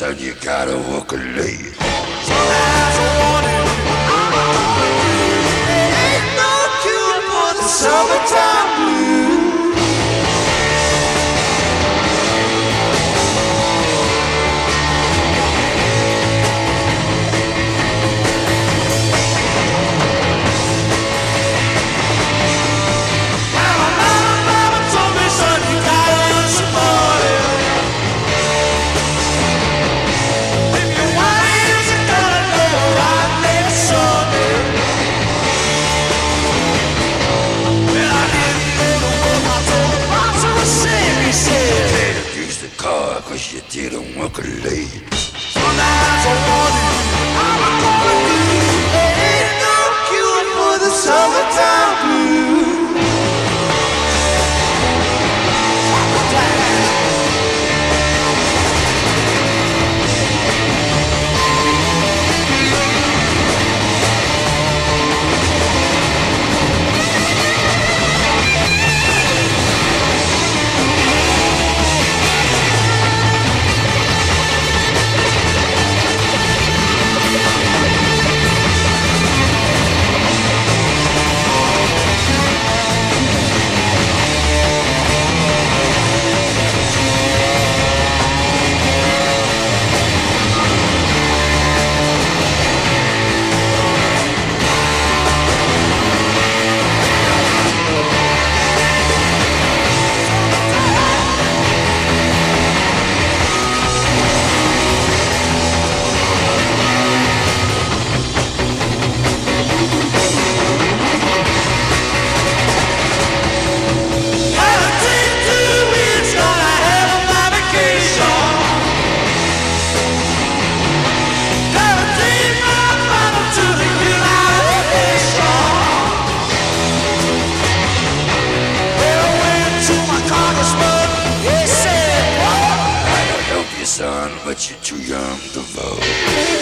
son, you gotta walk a late. Sometimes I wonder, ain't no cure for the summertime blues. Cause you didn't walk a late. Sometimes I wonder how I'm gonna do. Ain't no cure for the summertime blues. Son, but you're too young to vote.